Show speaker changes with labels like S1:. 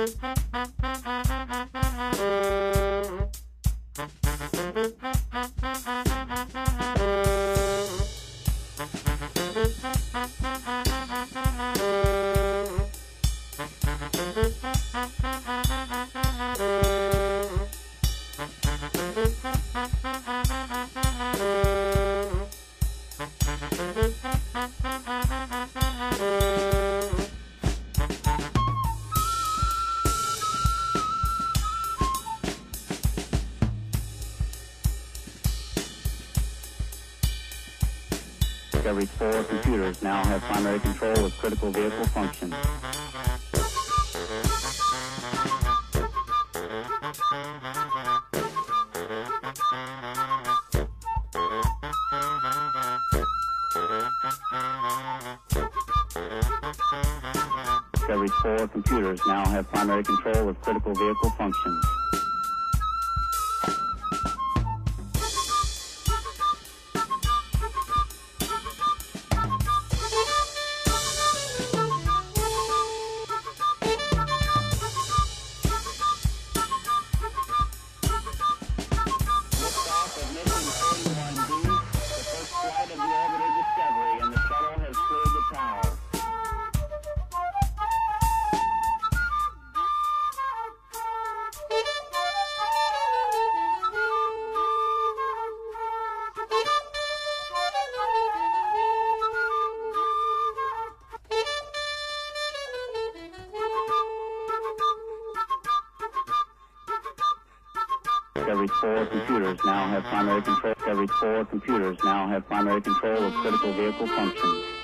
S1: Discovery's 4 computers now have primary control of critical vehicle functions. Discovery's 4 computers now have primary control of critical vehicle functions. Discovery's 4 computers now have primary control. Discovery's 4 computers now have primary control of critical vehicle functions.